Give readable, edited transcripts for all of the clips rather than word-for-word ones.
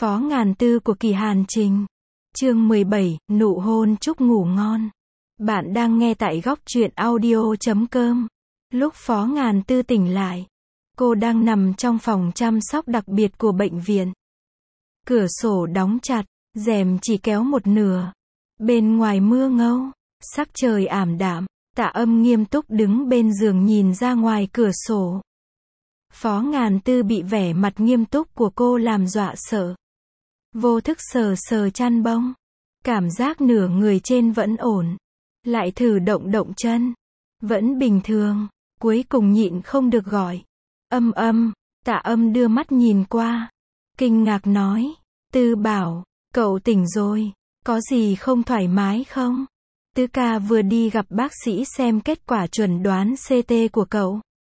Phó Ngàn Tư của Kỳ Hàn Trình. Chương 17, nụ hôn chúc ngủ ngon. Bạn đang nghe tại góc truyện audio.com. Lúc Phó Ngàn Tư tỉnh lại, cô đang nằm trong phòng chăm sóc đặc biệt của bệnh viện. Cửa sổ đóng chặt, rèm chỉ kéo một nửa. Bên ngoài mưa ngâu, sắc trời ảm đạm. Tạ Âm nghiêm túc đứng bên giường nhìn ra ngoài cửa sổ. Phó Ngàn Tư bị vẻ mặt nghiêm túc của cô làm dọa sợ. Vô thức sờ sờ chăn bông. Cảm giác nửa người trên vẫn ổn. Lại thử động động chân. Vẫn bình thường. Cuối cùng nhịn không được gọi. Âm. Tạ Âm đưa mắt nhìn qua. Kinh ngạc nói. Tư bảo, cậu tỉnh rồi. Có gì không thoải mái không? Tứ ca vừa đi gặp bác sĩ xem kết quả chuẩn đoán CT của cậu.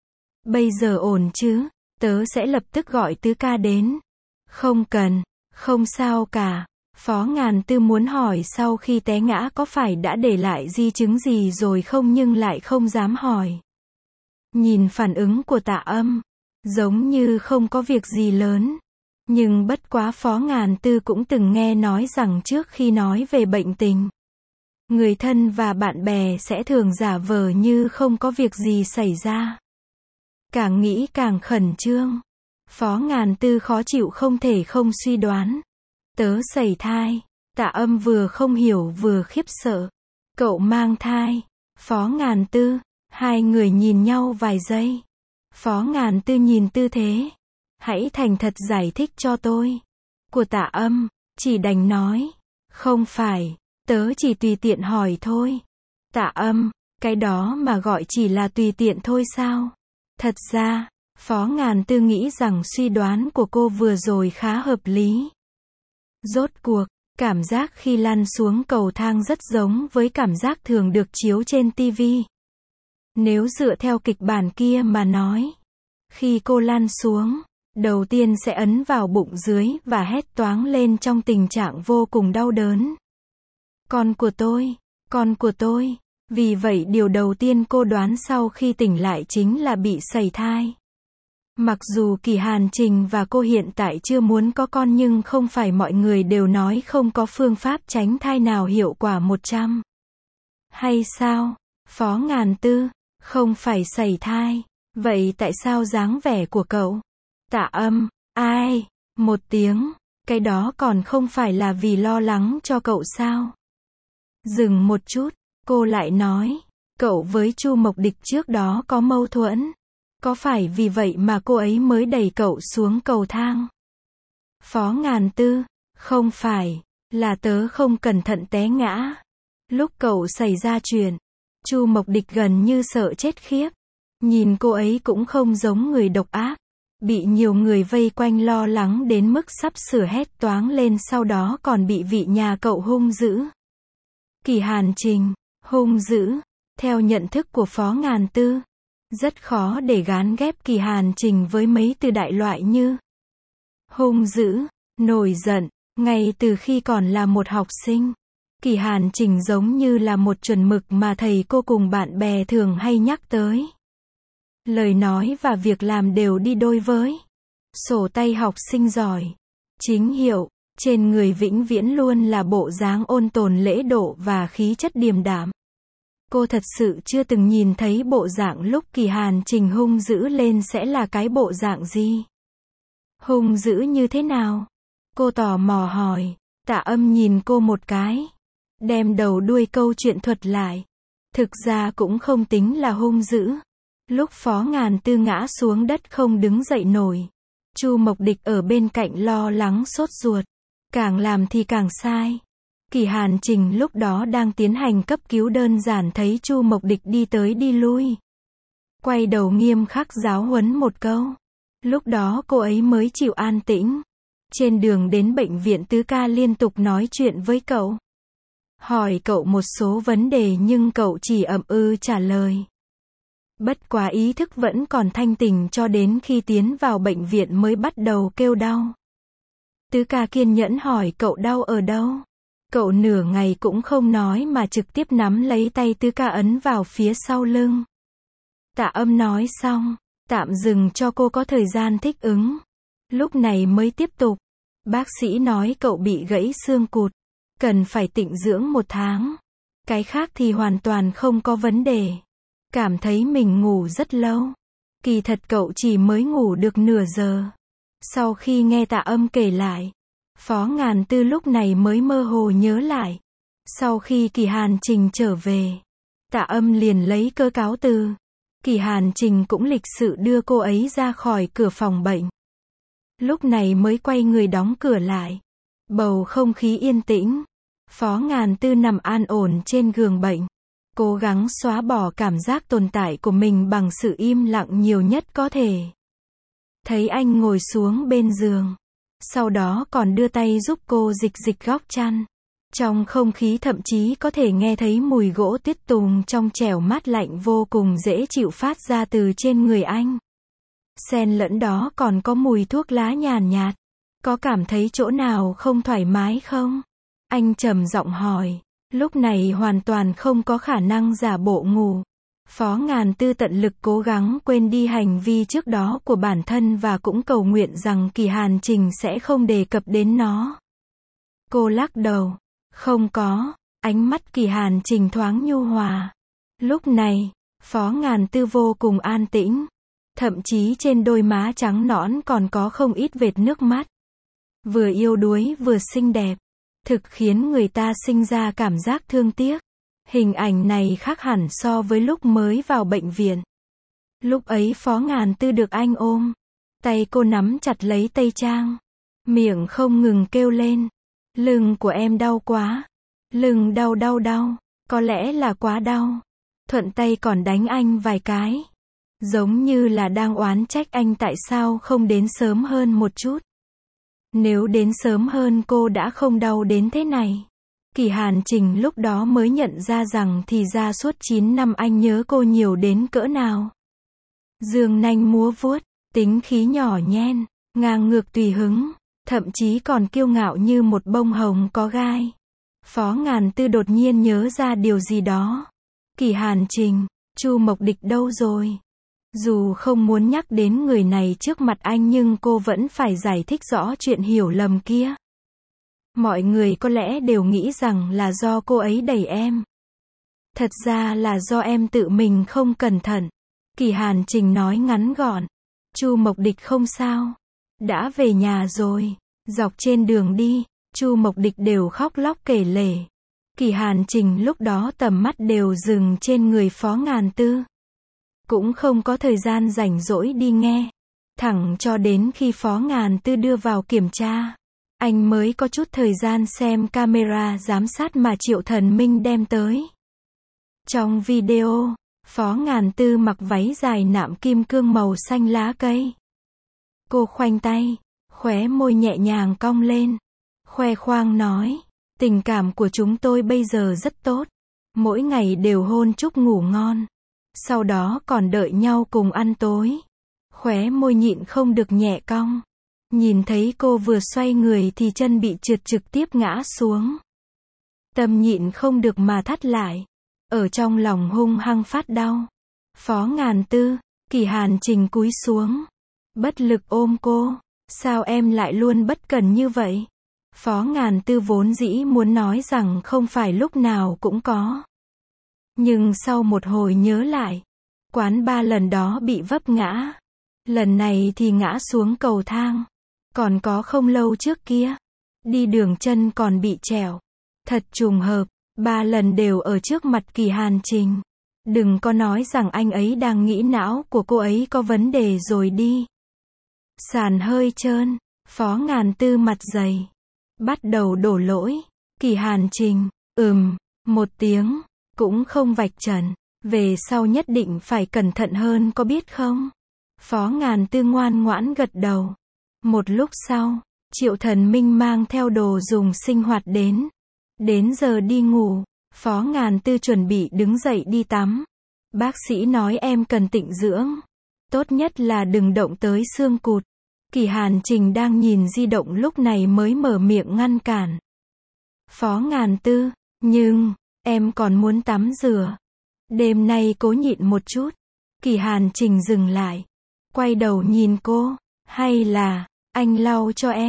Bây giờ ổn chứ? Tớ sẽ lập tức gọi tứ ca đến. Không cần, không sao cả. Phó Ngàn Tư muốn hỏi sau khi té ngã có phải đã để lại di chứng gì rồi không nhưng lại không dám hỏi. Nhìn phản ứng của Tạ Âm, giống như không có việc gì lớn. Nhưng bất quá Phó Ngàn Tư cũng từng nghe nói rằng trước khi nói về bệnh tình, người thân và bạn bè sẽ thường giả vờ như không có việc gì xảy ra. Càng nghĩ càng khẩn trương. Phó Ngàn Tư khó chịu không thể không suy đoán. Tớ sẩy thai. Tạ Âm vừa không hiểu vừa khiếp sợ. Cậu mang thai. Phó Ngàn Tư. Hai người nhìn nhau vài giây. Phó Ngàn Tư nhìn tư thế. Hãy thành thật giải thích cho tôi. Của Tạ Âm. Chỉ đành nói. Không phải. Tớ chỉ tùy tiện hỏi thôi. Tạ Âm. Cái đó mà gọi chỉ là tùy tiện thôi sao? Thật ra, Phó Ngàn Tư nghĩ rằng suy đoán của cô vừa rồi khá hợp lý. Rốt cuộc, cảm giác khi lăn xuống cầu thang rất giống với cảm giác thường được chiếu trên TV. Nếu dựa theo kịch bản kia mà nói, khi cô lăn xuống, đầu tiên sẽ ấn vào bụng dưới và hét toáng lên trong tình trạng vô cùng đau đớn. Con của tôi. Vì vậy điều đầu tiên cô đoán sau khi tỉnh lại chính là bị sẩy thai. Mặc dù Kỳ Hàn Trình và cô hiện tại chưa muốn có con nhưng không phải mọi người đều nói không có phương pháp tránh thai nào hiệu quả 100. Hay sao? Phó Ngàn Tư, không phải sẩy thai. Vậy tại sao dáng vẻ của cậu? Tạ Âm, ai? Một tiếng. Cái đó còn không phải là vì lo lắng cho cậu sao? Dừng một chút. Cô lại nói, cậu với Chu Mộc Địch trước đó có mâu thuẫn. Có phải vì vậy mà cô ấy mới đẩy cậu xuống cầu thang? Phó Ngàn Tư, không phải, là tớ không cẩn thận té ngã. Lúc cậu xảy ra chuyện, Chu Mộc Địch gần như sợ chết khiếp. Nhìn cô ấy cũng không giống người độc ác. Bị nhiều người vây quanh lo lắng đến mức sắp sửa hét toáng lên sau đó còn bị vị nhà cậu hung dữ. Kỳ Hàn Trình. Hung dữ, theo nhận thức của Phó Ngàn Tư, rất khó để gán ghép Kỳ Hàn Trình với mấy từ đại loại như hung dữ, nổi giận. Ngay từ khi còn là một học sinh, Kỳ Hàn Trình giống như là một chuẩn mực mà thầy cô cùng bạn bè thường hay nhắc tới. Lời nói và việc làm đều đi đôi với sổ tay học sinh giỏi, chính hiệu. Trên người vĩnh viễn luôn là bộ dáng ôn tồn lễ độ và khí chất điềm đạm. Cô thật sự chưa từng nhìn thấy bộ dạng lúc Kỳ Hàn Trình hung dữ lên sẽ là cái bộ dạng gì. Hung dữ như thế nào? Cô tò mò hỏi. Tạ Âm nhìn cô một cái. Đem đầu đuôi câu chuyện thuật lại. Thực ra cũng không tính là hung dữ. Lúc Phó Ngàn Tư ngã xuống đất không đứng dậy nổi. Chu Mộc Địch ở bên cạnh lo lắng sốt ruột. Càng làm thì càng sai. Kỳ Hàn Trình lúc đó đang tiến hành cấp cứu đơn giản thấy Chu Mộc Địch đi tới đi lui. Quay đầu nghiêm khắc giáo huấn một câu. Lúc đó cô ấy mới chịu an tĩnh. Trên đường đến bệnh viện tứ ca liên tục nói chuyện với cậu. Hỏi cậu một số vấn đề nhưng cậu chỉ ậm ừ trả lời. Bất quá ý thức vẫn còn thanh tỉnh cho đến khi tiến vào bệnh viện mới bắt đầu kêu đau. Tứ ca kiên nhẫn hỏi cậu đau ở đâu. Cậu nửa ngày cũng không nói mà trực tiếp nắm lấy tay tứ ca ấn vào phía sau lưng. Tạ Âm nói xong, tạm dừng cho cô có thời gian thích ứng. Lúc này mới tiếp tục. Bác sĩ nói cậu bị gãy xương cụt, cần phải tịnh dưỡng 1 tháng. Cái khác thì hoàn toàn không có vấn đề. Cảm thấy mình ngủ rất lâu. Kỳ thật cậu chỉ mới ngủ được nửa giờ. Sau khi nghe Tạ Âm kể lại, Phó Ngàn Tư lúc này mới mơ hồ nhớ lại. Sau khi Kỳ Hàn Trình trở về, Tạ Âm liền lấy cớ cáo từ. Kỳ Hàn Trình cũng lịch sự đưa cô ấy ra khỏi cửa phòng bệnh. Lúc này mới quay người đóng cửa lại. Bầu không khí yên tĩnh. Phó Ngàn Tư nằm an ổn trên giường bệnh, cố gắng xóa bỏ cảm giác tồn tại của mình bằng sự im lặng nhiều nhất có thể. Thấy anh ngồi xuống bên giường, sau đó còn đưa tay giúp cô dịch dịch góc chăn. Trong không khí thậm chí có thể nghe thấy mùi gỗ tuyết tùng trong trẻo mát lạnh vô cùng dễ chịu phát ra từ trên người anh. Xen lẫn đó còn có mùi thuốc lá nhàn nhạt. Có cảm thấy chỗ nào không thoải mái không? Anh trầm giọng hỏi. Lúc này hoàn toàn không có khả năng giả bộ ngủ. Phó Ngàn Tư tận lực cố gắng quên đi hành vi trước đó của bản thân và cũng cầu nguyện rằng Kỳ Hàn Trình sẽ không đề cập đến nó. Cô lắc đầu. Không có. Ánh mắt Kỳ Hàn Trình thoáng nhu hòa. Lúc này, Phó Ngàn Tư vô cùng an tĩnh. Thậm chí trên đôi má trắng nõn còn có không ít vệt nước mắt. Vừa yếu đuối vừa xinh đẹp. Thực khiến người ta sinh ra cảm giác thương tiếc. Hình ảnh này khác hẳn so với lúc mới vào bệnh viện. Lúc ấy Phó Ngàn Tư được anh ôm. Tay cô nắm chặt lấy tay Trang. Miệng không ngừng kêu lên. Lưng của em đau quá. Lưng đau đau đau. Có lẽ là quá đau. Thuận tay còn đánh anh vài cái. Giống như là đang oán trách anh tại sao không đến sớm hơn một chút. Nếu đến sớm hơn cô đã không đau đến thế này. Kỳ Hàn Trình lúc đó mới nhận ra rằng thì ra suốt 9 năm anh nhớ cô nhiều đến cỡ nào. Dương nanh múa vuốt, tính khí nhỏ nhen, ngang ngược tùy hứng, thậm chí còn kiêu ngạo như một bông hồng có gai. Phó Ngàn Tư đột nhiên nhớ ra điều gì đó. Kỳ Hàn Trình, Chu Mộc Địch đâu rồi? Dù không muốn nhắc đến người này trước mặt anh nhưng cô vẫn phải giải thích rõ chuyện hiểu lầm kia. Mọi người có lẽ đều nghĩ rằng là do cô ấy đẩy em. Thật ra là do em tự mình không cẩn thận. Kỳ Hàn Trình nói ngắn gọn. Chu Mộc Địch không sao. Đã về nhà rồi. Dọc trên đường đi, Chu Mộc Địch đều khóc lóc kể lể. Kỳ Hàn Trình lúc đó tầm mắt đều dừng trên người Phó Ngàn Tư. Cũng không có thời gian rảnh rỗi đi nghe. Thẳng cho đến khi Phó Ngàn Tư đưa vào kiểm tra, anh mới có chút thời gian xem camera giám sát mà Triệu Thần Minh đem tới. Trong video, Phó Ngàn Tư mặc váy dài nạm kim cương màu xanh lá cây. Cô khoanh tay, khóe môi nhẹ nhàng cong lên. Khoe khoang nói, tình cảm của chúng tôi bây giờ rất tốt. Mỗi ngày đều hôn chúc ngủ ngon. Sau đó còn đợi nhau cùng ăn tối. Khóe môi nhịn không được nhẹ cong. Nhìn thấy cô vừa xoay người thì chân bị trượt trực tiếp ngã xuống. Tâm nhịn không được mà thắt lại. Ở trong lòng hung hăng phát đau. Phó Ngàn Tư, Kỳ Hàn Trình cúi xuống. Bất lực ôm cô. Sao em lại luôn bất cần như vậy? Phó Ngàn Tư vốn dĩ muốn nói rằng không phải lúc nào cũng có. Nhưng sau một hồi nhớ lại, quán ba lần đó bị vấp ngã. Lần này thì ngã xuống cầu thang. Còn có không lâu trước kia, đi đường chân còn bị trẹo. Thật trùng hợp, 3 lần đều ở trước mặt Kỳ Hàn Trình. Đừng có nói rằng anh ấy đang nghĩ não của cô ấy có vấn đề rồi đi. Sàn hơi trơn, Phó Ngàn Tư mặt dày. Bắt đầu đổ lỗi. Kỳ Hàn Trình, một tiếng, cũng không vạch trần. Về sau nhất định phải cẩn thận hơn có biết không? Phó Ngàn Tư ngoan ngoãn gật đầu. Một lúc sau, Triệu Thần Minh mang theo đồ dùng sinh hoạt đến. Đến giờ đi ngủ, Phó Ngàn Tư chuẩn bị đứng dậy đi tắm. Bác sĩ nói em cần tịnh dưỡng. Tốt nhất là đừng động tới xương cụt. Kỳ Hàn Trình đang nhìn di động lúc này mới mở miệng ngăn cản. Phó Ngàn Tư, nhưng, em còn muốn tắm rửa. Đêm nay cố nhịn một chút. Kỳ Hàn Trình dừng lại. Quay đầu nhìn cô. Hay là, anh lau cho em.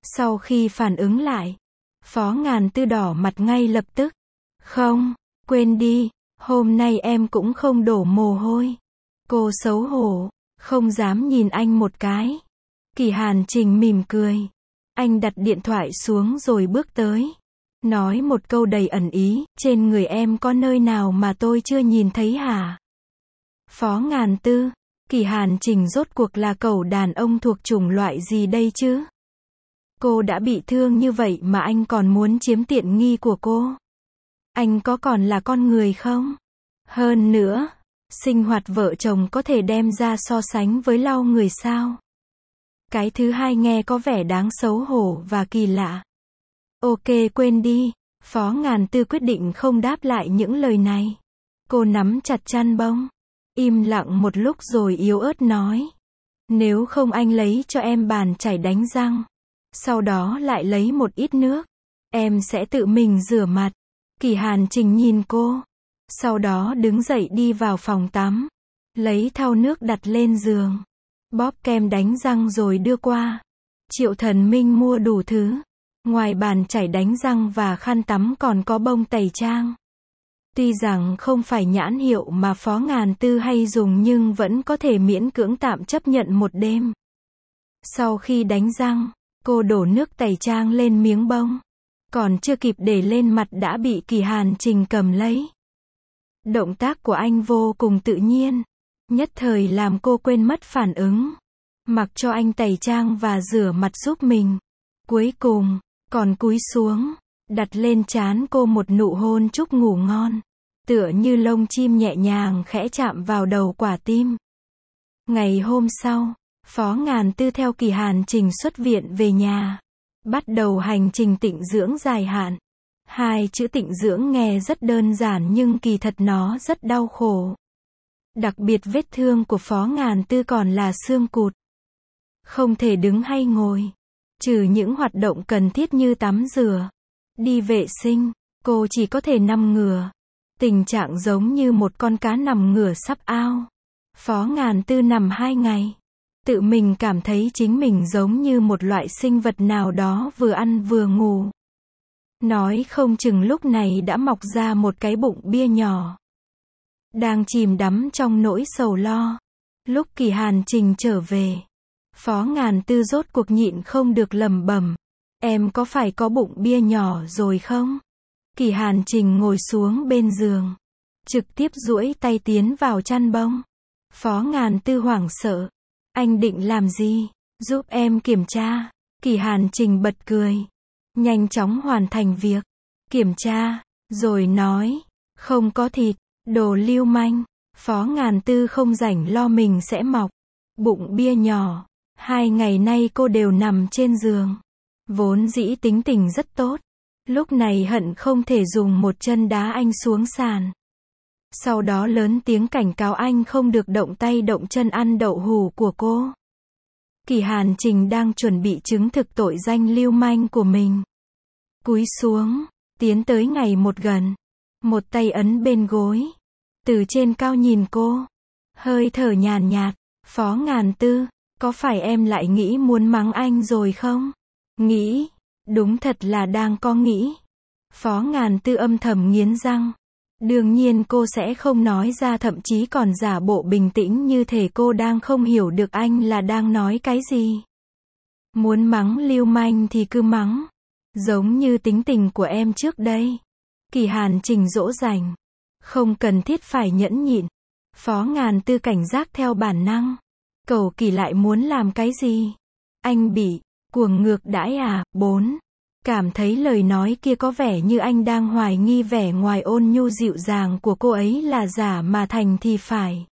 Sau khi phản ứng lại, Phó Ngàn Tư đỏ mặt ngay lập tức. Không, quên đi, hôm nay em cũng không đổ mồ hôi. Cô xấu hổ, không dám nhìn anh một cái. Kỳ Hàn Trình mỉm cười. Anh đặt điện thoại xuống rồi bước tới. Nói một câu đầy ẩn ý, trên người em có nơi nào mà tôi chưa nhìn thấy hả? Phó Ngàn Tư, Kỳ Hàn Trình rốt cuộc là cẩu đàn ông thuộc chủng loại gì đây chứ? Cô đã bị thương như vậy mà anh còn muốn chiếm tiện nghi của cô. Anh có còn là con người không? Hơn nữa, sinh hoạt vợ chồng có thể đem ra so sánh với lau người sao? Cái thứ hai nghe có vẻ đáng xấu hổ và kỳ lạ. Ok, quên đi. Phó Ngàn Tư quyết định không đáp lại những lời này. Cô nắm chặt chăn bông. Im lặng một lúc rồi yếu ớt nói. Nếu không anh lấy cho em bàn chải đánh răng. Sau đó lại lấy một ít nước. Em sẽ tự mình rửa mặt. Kỳ Hàn Trình nhìn cô. Sau đó đứng dậy đi vào phòng tắm. Lấy thau nước đặt lên giường. Bóp kem đánh răng rồi đưa qua. Triệu Thần Minh mua đủ thứ. Ngoài bàn chải đánh răng và khăn tắm còn có bông tẩy trang. Tuy rằng không phải nhãn hiệu mà Phó Ngàn Tư hay dùng nhưng vẫn có thể miễn cưỡng tạm chấp nhận một đêm. Sau khi đánh răng, cô đổ nước tẩy trang lên miếng bông. Còn chưa kịp để lên mặt đã bị Kỳ Hàn Trình cầm lấy. Động tác của anh vô cùng tự nhiên. Nhất thời làm cô quên mất phản ứng. Mặc cho anh tẩy trang và rửa mặt giúp mình. Cuối cùng, còn cúi xuống, đặt lên trán cô một nụ hôn chúc ngủ ngon. Tựa như lông chim nhẹ nhàng khẽ chạm vào đầu quả tim. Ngày hôm sau, Phó Ngàn Tư theo Kỳ Hàn Trình xuất viện về nhà. Bắt đầu hành trình tịnh dưỡng dài hạn. Hai chữ tịnh dưỡng nghe rất đơn giản nhưng kỳ thật nó rất đau khổ. Đặc biệt vết thương của Phó Ngàn Tư còn là xương cụt. Không thể đứng hay ngồi. Trừ những hoạt động cần thiết như tắm rửa, đi vệ sinh, cô chỉ có thể nằm ngửa. Tình trạng giống như một con cá nằm ngửa sắp ao. Phó Ngàn Tư nằm 2 ngày. Tự mình cảm thấy chính mình giống như một loại sinh vật nào đó vừa ăn vừa ngủ. Nói không chừng lúc này đã mọc ra một cái bụng bia nhỏ. Đang chìm đắm trong nỗi sầu lo. Lúc Kỳ Hàn Trình trở về, Phó Ngàn Tư rốt cuộc nhịn không được lẩm bẩm. Em có phải có bụng bia nhỏ rồi không? Kỳ Hàn Trình ngồi xuống bên giường. Trực tiếp duỗi tay tiến vào chăn bông. Phó Ngàn Tư hoảng sợ. Anh định làm gì? Giúp em kiểm tra. Kỳ Hàn Trình bật cười. Nhanh chóng hoàn thành việc. Kiểm tra. Rồi nói. Không có thịt. Đồ lưu manh. Phó Ngàn Tư không rảnh lo mình sẽ mọc. Bụng bia nhỏ. 2 ngày nay cô đều nằm trên giường. Vốn dĩ tính tình rất tốt. Lúc này hận không thể dùng một chân đá anh xuống sàn. Sau đó lớn tiếng cảnh cáo anh không được động tay động chân ăn đậu hủ của cô. Kỳ Hàn Trình đang chuẩn bị chứng thực tội danh lưu manh của mình. Cúi xuống, tiến tới ngày một gần. Một tay ấn bên gối. Từ trên cao nhìn cô. Hơi thở nhàn nhạt. Phó Ngàn Tư, có phải em lại nghĩ muốn mắng anh rồi không? Nghĩ, đúng thật là đang có nghĩ. Phó Ngàn Tư âm thầm nghiến răng. Đương nhiên cô sẽ không nói ra, thậm chí còn giả bộ bình tĩnh như thể cô đang không hiểu được anh là đang nói cái gì. Muốn mắng lưu manh thì cứ mắng. Giống như tính tình của em trước đây. Kỳ Hàn Trình dỗ dành. Không cần thiết phải nhẫn nhịn. Phó Ngàn Tư cảnh giác theo bản năng. Cậu Kỳ lại muốn làm cái gì? Anh bị cuồng ngược đãi à? 4. Cảm thấy lời nói kia có vẻ như anh đang hoài nghi vẻ ngoài ôn nhu dịu dàng của cô ấy là giả mà thành thì phải.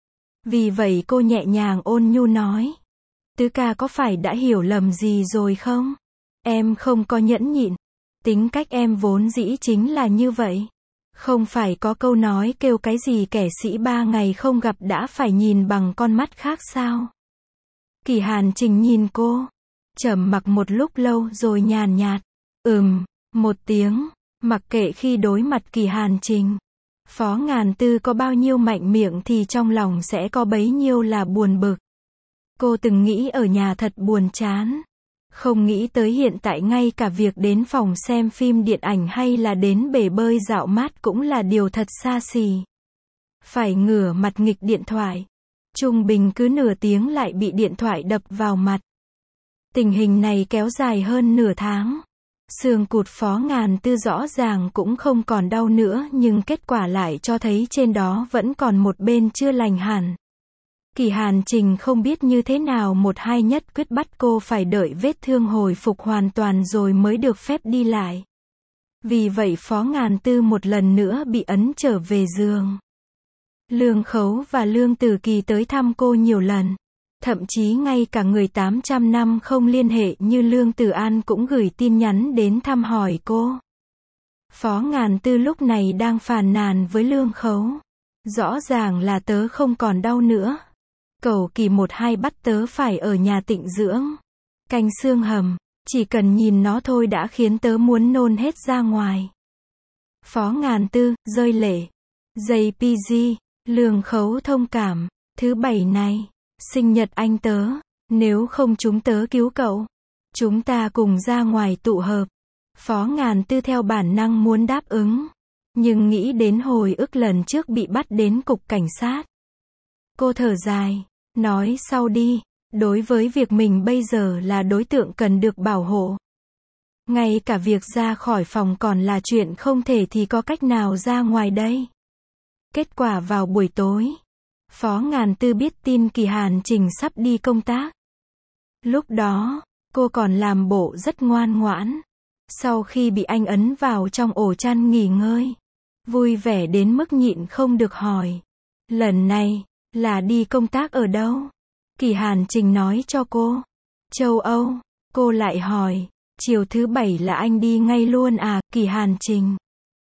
Vì vậy cô nhẹ nhàng ôn nhu nói. Tứ ca có phải đã hiểu lầm gì rồi không? Em không có nhẫn nhịn. Tính cách em vốn dĩ chính là như vậy. Không phải có câu nói kêu cái gì kẻ sĩ 3 ngày không gặp đã phải nhìn bằng con mắt khác sao? Kỳ Hàn Trình nhìn cô. Trầm mặc một lúc lâu rồi nhàn nhạt. Một tiếng. Mặc kệ khi đối mặt Kỳ Hàn Trình. Phó Ngàn Tư có bao nhiêu mạnh miệng thì trong lòng sẽ có bấy nhiêu là buồn bực. Cô từng nghĩ ở nhà thật buồn chán. Không nghĩ tới hiện tại ngay cả việc đến phòng xem phim điện ảnh hay là đến bể bơi dạo mát cũng là điều thật xa xỉ. Phải ngửa mặt nghịch điện thoại. Trung bình cứ nửa tiếng lại bị điện thoại đập vào mặt. Tình hình này kéo dài hơn nửa tháng. Xương cụt Phó Ngàn Tư rõ ràng cũng không còn đau nữa nhưng kết quả lại cho thấy trên đó vẫn còn một bên chưa lành hẳn. Kỳ Hàn Trình không biết như thế nào một hai nhất quyết bắt cô phải đợi vết thương hồi phục hoàn toàn rồi mới được phép đi lại. Vì vậy Phó Ngàn Tư một lần nữa bị ấn trở về giường. Lương Khấu và Lương Tử Kỳ tới thăm cô nhiều lần. Thậm chí ngay cả người 800 năm không liên hệ như Lương Tử An cũng gửi tin nhắn đến thăm hỏi cô. Phó Ngàn Tư lúc này đang phàn nàn với Lương Khấu. Rõ ràng là tớ không còn đau nữa. Cầu kỳ 1-2 bắt tớ phải ở nhà tịnh dưỡng. Canh xương hầm, chỉ cần nhìn nó thôi đã khiến tớ muốn nôn hết ra ngoài. Phó Ngàn Tư, rơi lệ. JPG, Lương Khấu thông cảm, thứ bảy này, sinh nhật anh tớ, nếu không chúng tớ cứu cậu. Chúng ta cùng ra ngoài tụ hợp. Phó Ngàn Tư theo bản năng muốn đáp ứng. Nhưng nghĩ đến hồi ức lần trước bị bắt đến cục cảnh sát. Cô thở dài, nói sau đi, đối với việc mình bây giờ là đối tượng cần được bảo hộ. Ngay cả việc ra khỏi phòng còn là chuyện không thể thì có cách nào ra ngoài đây. Kết quả vào buổi tối, Phó Ngàn Tư biết tin Kỳ Hàn Trình sắp đi công tác. Lúc đó, cô còn làm bộ rất ngoan ngoãn. Sau khi bị anh ấn vào trong ổ chăn nghỉ ngơi, vui vẻ đến mức nhịn không được hỏi. Lần này, là đi công tác ở đâu? Kỳ Hàn Trình nói cho cô. Châu Âu. Cô lại hỏi, chiều thứ bảy là anh đi ngay luôn à, Kỳ Hàn Trình?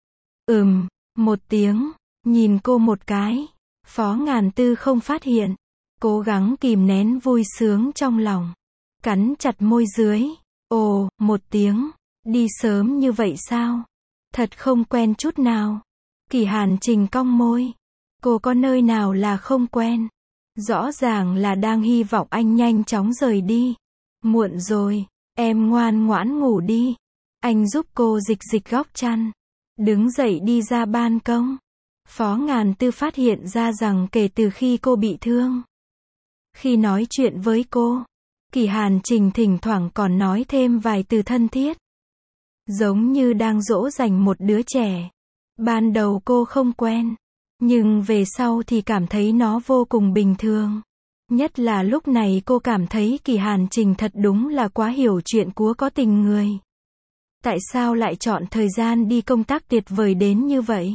Một tiếng, nhìn cô một cái. Phó Ngàn Tư không phát hiện. Cố gắng kìm nén vui sướng trong lòng. Cắn chặt môi dưới. Ồ, một tiếng. Đi sớm như vậy sao? Thật không quen chút nào. Kỳ Hàn Trình cong môi. Cô có nơi nào là không quen? Rõ ràng là đang hy vọng anh nhanh chóng rời đi. Muộn rồi, em ngoan ngoãn ngủ đi. Anh giúp cô dịch dịch góc chăn. Đứng dậy đi ra ban công. Phó Ngàn Tư phát hiện ra rằng kể từ khi cô bị thương, khi nói chuyện với cô, Kỳ Hàn Trình thỉnh thoảng còn nói thêm vài từ thân thiết. Giống như đang dỗ dành một đứa trẻ. Ban đầu cô không quen. Nhưng về sau thì cảm thấy nó vô cùng bình thường. Nhất là lúc này cô cảm thấy Kỳ Hàn Trình thật đúng là quá hiểu chuyện của có tình người. Tại sao lại chọn thời gian đi công tác tuyệt vời đến như vậy?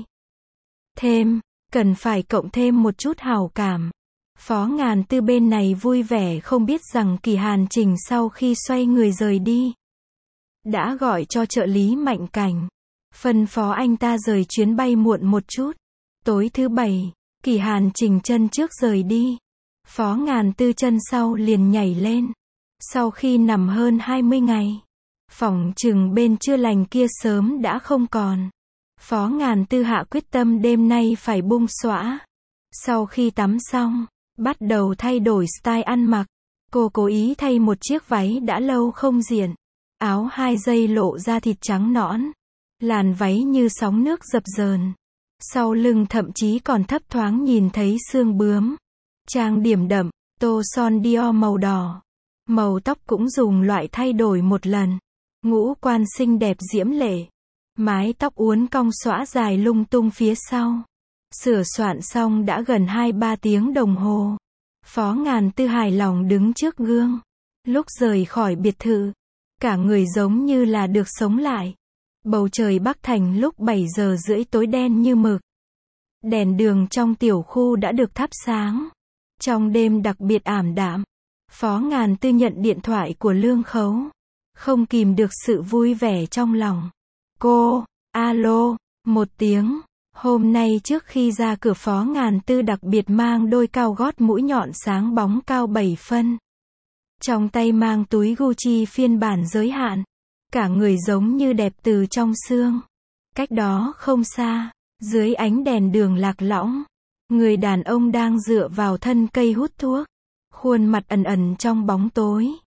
Cần phải cộng thêm một chút hảo cảm. Phó Ngàn Tư bên này vui vẻ không biết rằng Kỳ Hàn Trình sau khi xoay người rời đi, đã gọi cho trợ lý Mạnh Cảnh, phân phó anh ta rời chuyến bay muộn một chút. Tối thứ bảy, Kỳ Hàn Trình chân trước rời đi. Phó Ngàn Tư chân sau liền nhảy lên. Sau khi nằm hơn 20 ngày, phỏng chừng bên chưa lành kia sớm đã không còn. Phó Ngàn Tư hạ quyết tâm đêm nay phải bung xõa. Sau khi tắm xong, bắt đầu thay đổi style ăn mặc. Cô cố ý thay một chiếc váy đã lâu không diện. Áo 2 dây lộ ra thịt trắng nõn. Làn váy như sóng nước dập dờn. Sau lưng thậm chí còn thấp thoáng nhìn thấy xương bướm. Trang điểm đậm, tô son Dior màu đỏ. Màu tóc cũng dùng loại thay đổi một lần. Ngũ quan xinh đẹp diễm lệ. Mái tóc uốn cong xõa dài lung tung phía sau. Sửa soạn xong đã gần 2-3 tiếng đồng hồ. Phó Ngàn Tư hài lòng đứng trước gương. Lúc rời khỏi biệt thự, cả người giống như là được sống lại. Bầu trời Bắc Thành lúc 7 giờ rưỡi tối đen như mực. Đèn đường trong tiểu khu đã được thắp sáng. Trong đêm đặc biệt ảm đạm, Phó Ngàn Tư nhận điện thoại của Lương Khấu. Không kìm được sự vui vẻ trong lòng. Cô, alo, một tiếng. Hôm nay trước khi ra cửa Phó Ngàn Tư đặc biệt mang đôi cao gót mũi nhọn sáng bóng cao 7 phân. Trong tay mang túi Gucci phiên bản giới hạn. Cả người giống như đẹp từ trong xương. Cách đó không xa, dưới ánh đèn đường lạc lõng, người đàn ông đang dựa vào thân cây hút thuốc. Khuôn mặt ẩn ẩn trong bóng tối.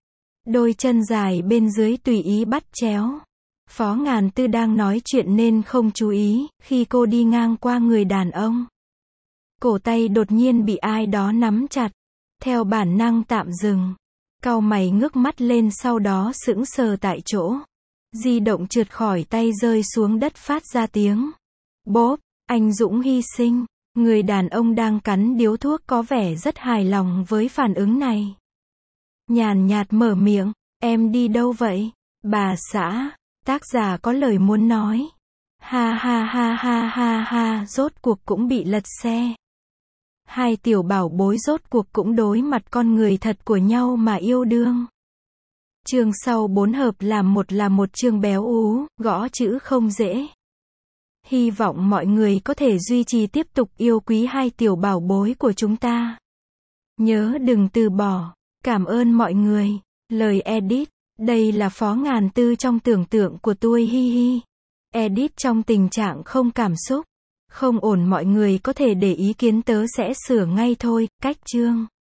Đôi chân dài bên dưới tùy ý bắt chéo. Phó Ngàn Tư đang nói chuyện nên không chú ý, khi cô đi ngang qua người đàn ông. Cổ tay đột nhiên bị ai đó nắm chặt. Theo bản năng tạm dừng. Cau mày ngước mắt lên sau đó sững sờ tại chỗ. Di động trượt khỏi tay rơi xuống đất phát ra tiếng. Bốp, anh Dũng hy sinh. Người đàn ông đang cắn điếu thuốc có vẻ rất hài lòng với phản ứng này. Nhàn nhạt mở miệng, em đi đâu vậy? Bà xã, tác giả có lời muốn nói. Ha ha ha ha ha ha, rốt cuộc cũng bị lật xe. Hai tiểu bảo bối rốt cuộc cũng đối mặt con người thật của nhau mà yêu đương. Chương sau 4 hợp làm một chương béo ú, gõ chữ không dễ. Hy vọng mọi người có thể duy trì tiếp tục yêu quý hai tiểu bảo bối của chúng ta. Nhớ đừng từ bỏ. Cảm ơn mọi người. Lời edit. Đây là Phó Ngàn Tư trong tưởng tượng của tôi hi hi. Edit trong tình trạng không cảm xúc. Không ổn, mọi người có thể để ý kiến, tớ sẽ sửa ngay thôi. Cách chương.